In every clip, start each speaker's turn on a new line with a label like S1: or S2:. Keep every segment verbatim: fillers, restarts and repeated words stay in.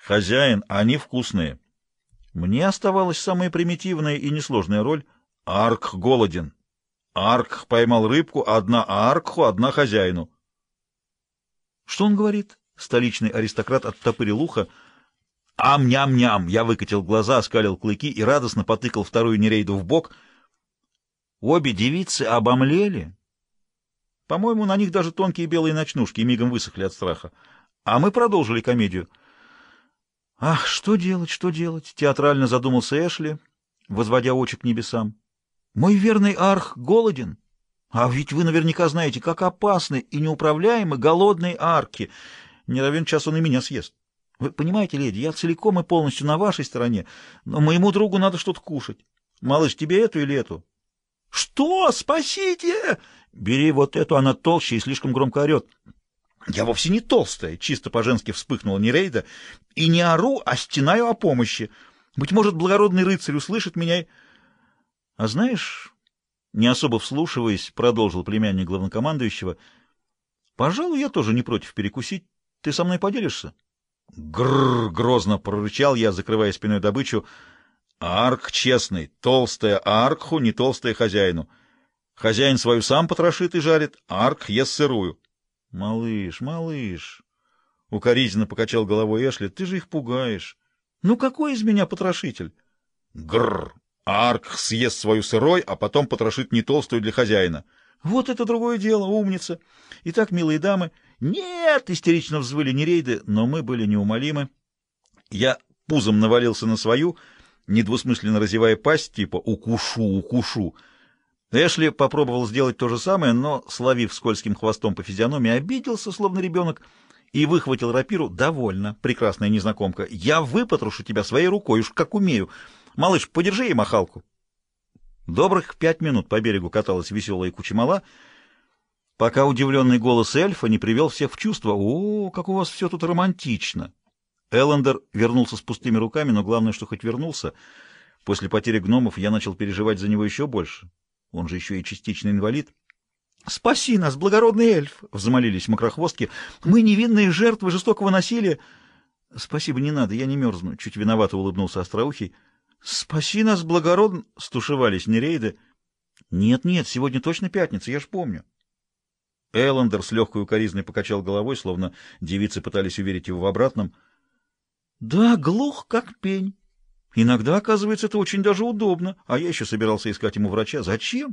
S1: Хозяин, они вкусные. Мне оставалась самая примитивная и несложная роль. Арк голоден. Арк поймал рыбку, одна Аркху, одна хозяину. Что он говорит? Столичный аристократ оттопырил ухо. Ам-ням-ням! Я выкатил глаза, оскалил клыки и радостно потыкал вторую Нерейду в бок. Обе девицы обомлели. По-моему, на них даже тонкие белые ночнушки мигом высохли от страха. А мы продолжили комедию. «Ах, что делать, что делать?» — театрально задумался Эшли, возводя очи к небесам. «Мой верный Арх голоден. А ведь вы наверняка знаете, как опасны и неуправляемы голодные арки. Не равен час он и меня съест. Вы понимаете, леди, я целиком и полностью на вашей стороне, но моему другу надо что-то кушать. Малыш, тебе эту или эту?» «Что? Спасите!» «Бери вот эту, она толще и слишком громко орет». «Я вовсе не толстая», — чисто по-женски вспыхнула Нерейда, — «и не ору, а стенаю о помощи. Быть может, благородный рыцарь услышит меня и...» «А знаешь...» — не особо вслушиваясь, продолжил племянник главнокомандующего, — «пожалуй, я тоже не против перекусить. Ты со мной поделишься?» «Грррр!» — грозно прорычал я, закрывая спиной добычу. «Арк честный, толстая Аркху, не толстая хозяину. Хозяин свою сам потрошит и жарит, Арк ест сырую». «Малыш, малыш!» — укоризненно покачал головой Эшли. «Ты же их пугаешь. Ну какой из меня потрошитель?» «Грррр! Арк съест свою сырой, а потом потрошит не толстую для хозяина». «Вот это другое дело, умница! Итак, милые дамы...» «Нет!» — истерично взвыли Нерейды, но мы были неумолимы. Я пузом навалился на свою, недвусмысленно разевая пасть, типа «укушу, укушу». Эшли попробовал сделать то же самое, но, словив скользким хвостом по физиономии, обиделся, словно ребенок, и выхватил рапиру. «Довольно, прекрасная незнакомка. Я выпотрошу тебя своей рукой, уж как умею. Малыш, подержи ей махалку». Добрых пять минут по берегу каталась веселая кучемала, пока удивленный голос эльфа не привел всех в чувство. «О, как у вас все тут романтично!» Эллендер вернулся с пустыми руками, но главное, что хоть вернулся. После потери гномов я начал переживать за него еще больше. Он же еще и частично инвалид. «Спаси нас, благородный эльф!» — взмолились мокрохвостки. «Мы невинные жертвы жестокого насилия!» «Спасибо, не надо, я не мерзну!» — чуть виновато улыбнулся Остроухий. «Спаси нас, благородно!» — стушевались Нерейды. «Нет-нет, сегодня точно пятница, я ж помню!» Эллендер с легкой укоризной покачал головой, словно девицы пытались уверить его в обратном. «Да, глух, как пень. Иногда, оказывается, это очень даже удобно. А я еще собирался искать ему врача. Зачем?»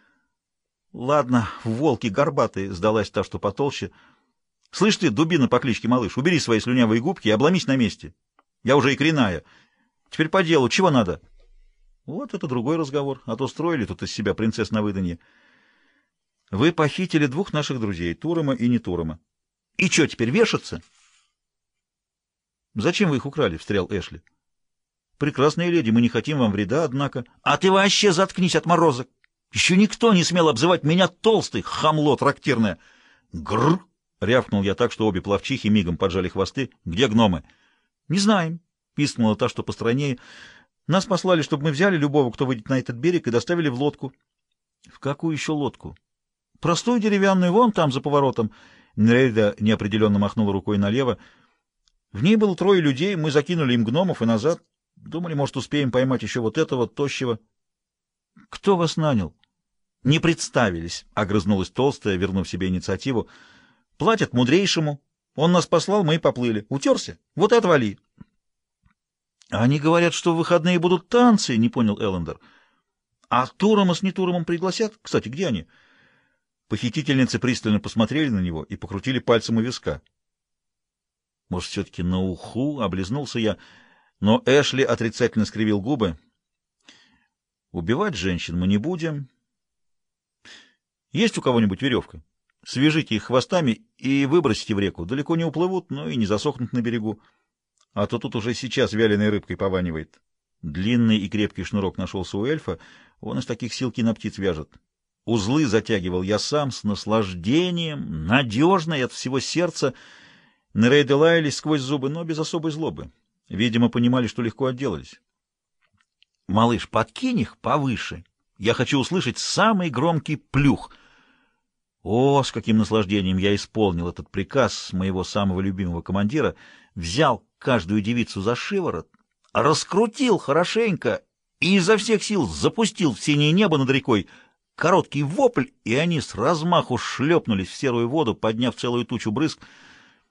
S1: «Ладно, волки горбатые», — сдалась та, что потолще. «Слышь ты, дубина по кличке Малыш, убери свои слюнявые губки и обломись на месте. Я уже икриная. Теперь по делу. Чего надо?» «Вот это другой разговор. А то строили тут из себя принцесс на выданье. Вы похитили двух наших друзей, Турама и не Турама. И что, теперь вешаться?» «Зачем вы их украли?» — встрял Эшли. «Прекрасная леди, мы не хотим вам вреда, однако...» «А ты вообще заткнись, отморозок! Еще никто не смел обзывать меня толстой, хамло трактирное!» «Грррр!» — рявкнул я так, что обе пловчихи мигом поджали хвосты. «Где гномы?» «Не знаем», — пискнула та, что постраннее. «Нас послали, чтобы мы взяли любого, кто выйдет на этот берег, и доставили в лодку». «В какую еще лодку?» «Простую деревянную, вон там, за поворотом». Нерейда неопределенно махнула рукой налево. «В ней было трое людей, мы закинули им гномов и назад. Думали, может, успеем поймать еще вот этого тощего». «Кто вас нанял?» «Не представились», — огрызнулась толстая, вернув себе инициативу. «Платят мудрейшему. Он нас послал, мы и поплыли. Утерся? Вот и отвали». «Они говорят, что в выходные будут танцы», — не понял Эллендер. «А Турама с Нетурамом пригласят? Кстати, где они?» Похитительницы пристально посмотрели на него и покрутили пальцем у виска. «Может, все-таки на уху?» — облизнулся я. Но Эшли отрицательно скривил губы. «Убивать женщин мы не будем. Есть у кого-нибудь веревка? Свяжите их хвостами и выбросите в реку. Далеко не уплывут, но и не засохнут на берегу. А то тут уже сейчас вяленой рыбкой пованивает». Длинный и крепкий шнурок нашелся у эльфа. Он из таких силки на птиц вяжет. Узлы затягивал я сам с наслаждением, надежно и от всего сердца. Нерейды лаялись сквозь зубы, но без особой злобы. Видимо, понимали, что легко отделались. «Малыш, подкинь их повыше. Я хочу услышать самый громкий плюх». О, с каким наслаждением я исполнил этот приказ моего самого любимого командира. Взял каждую девицу за шиворот, раскрутил хорошенько и изо всех сил запустил в синее небо над рекой. Короткий вопль, и они с размаху шлепнулись в серую воду, подняв целую тучу брызг.